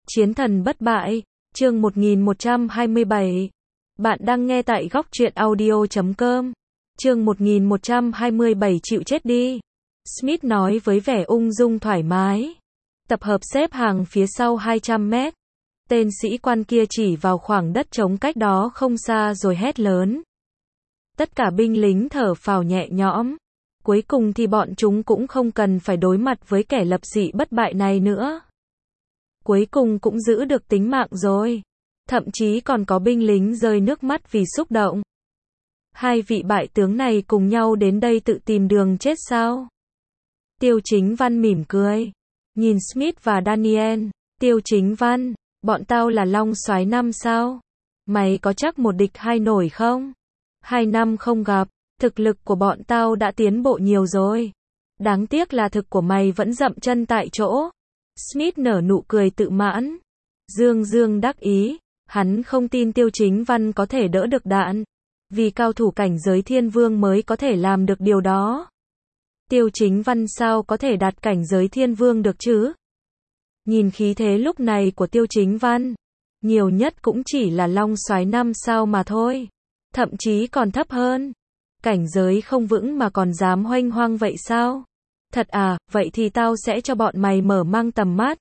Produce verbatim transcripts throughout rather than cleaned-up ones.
Chiến thần bất bại, chương một nghìn một trăm hai mươi bảy. Bạn đang nghe tại góc truyện audio chấm com. Chương một nghìn một trăm hai mươi bảy chịu chết đi. Smith nói với vẻ ung dung thoải mái. Tập hợp xếp hàng phía sau hai trăm mét. Tên sĩ quan kia chỉ vào khoảng đất trống cách đó không xa rồi hét lớn. Tất cả binh lính thở phào nhẹ nhõm. Cuối cùng thì bọn chúng cũng không cần phải đối mặt với kẻ lập dị bất bại này nữa. Cuối cùng cũng giữ được tính mạng rồi. Thậm chí còn có binh lính rơi nước mắt vì xúc động. Hai vị bại tướng này cùng nhau đến đây tự tìm đường chết sao? Tiêu Chính Văn mỉm cười. Nhìn Smith và Daniel. Tiêu Chính Văn, bọn tao là Long Soái năm sao? Mày có chắc một địch hai nổi không? Hai năm không gặp, thực lực của bọn tao đã tiến bộ nhiều rồi. Đáng tiếc là thực của mày vẫn dậm chân tại chỗ. Smith nở nụ cười tự mãn. Dương Dương đắc ý, hắn không tin Tiêu Chính Văn có thể đỡ được đạn. Vì cao thủ cảnh giới thiên vương mới có thể làm được điều đó. Tiêu Chính Văn sao có thể đạt cảnh giới thiên vương được chứ? Nhìn khí thế lúc này của Tiêu Chính Văn, nhiều nhất cũng chỉ là Long Soái năm sao mà thôi. Thậm chí còn thấp hơn. Cảnh giới không vững mà còn dám hoanh hoang vậy sao? Thật à, vậy thì tao sẽ cho bọn mày mở mang tầm mắt.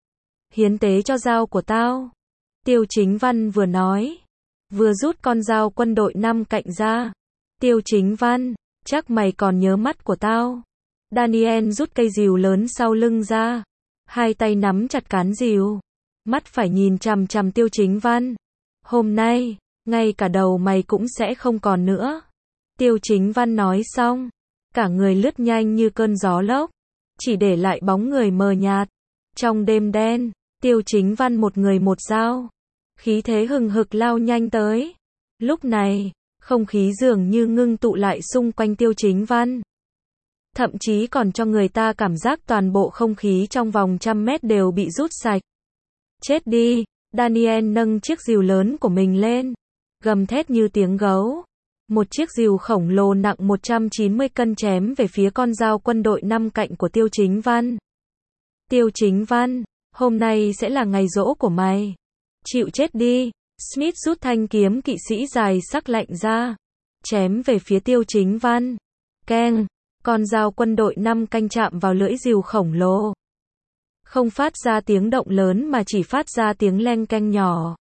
Hiến tế cho dao của tao. Tiêu Chính Văn vừa nói, vừa rút con dao quân đội năm cạnh ra. Tiêu Chính Văn, chắc mày còn nhớ mắt của tao. Daniel rút cây rìu lớn sau lưng ra. Hai tay nắm chặt cán rìu. Mắt phải nhìn chằm chằm Tiêu Chính Văn. Hôm nay, ngay cả đầu mày cũng sẽ không còn nữa. Tiêu Chính Văn nói xong. Cả người lướt nhanh như cơn gió lốc. Chỉ để lại bóng người mờ nhạt. Trong đêm đen, Tiêu Chính Văn một người một dao. Khí thế hừng hực lao nhanh tới. Lúc này, không khí dường như ngưng tụ lại xung quanh Tiêu Chính Văn. Thậm chí còn cho người ta cảm giác toàn bộ không khí trong vòng trăm mét đều bị rút sạch. Chết đi, Daniel nâng chiếc rìu lớn của mình lên. Gầm thét như tiếng gấu. Một chiếc rìu khổng lồ nặng một trăm chín mươi cân chém về phía con dao quân đội năm cạnh của Tiêu Chính Văn. Tiêu Chính Văn, hôm nay sẽ là ngày giỗ của mày. Chịu chết đi. Smith rút thanh kiếm kỵ sĩ dài sắc lạnh ra. Chém về phía Tiêu Chính Văn. Keng, con dao quân đội năm canh chạm vào lưỡi rìu khổng lồ. Không phát ra tiếng động lớn mà chỉ phát ra tiếng leng keng nhỏ.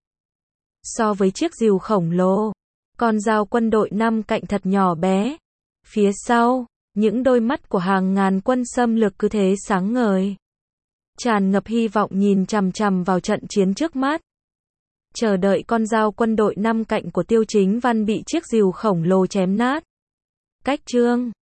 So với chiếc rìu khổng lồ, con dao quân đội năm cạnh thật nhỏ bé. Phía sau, những đôi mắt của hàng ngàn quân xâm lược cứ thế sáng ngời. Tràn ngập hy vọng nhìn chằm chằm vào trận chiến trước mắt. Chờ đợi con dao quân đội năm cạnh của Tiêu Chính Văn bị chiếc rìu khổng lồ chém nát. Cách chương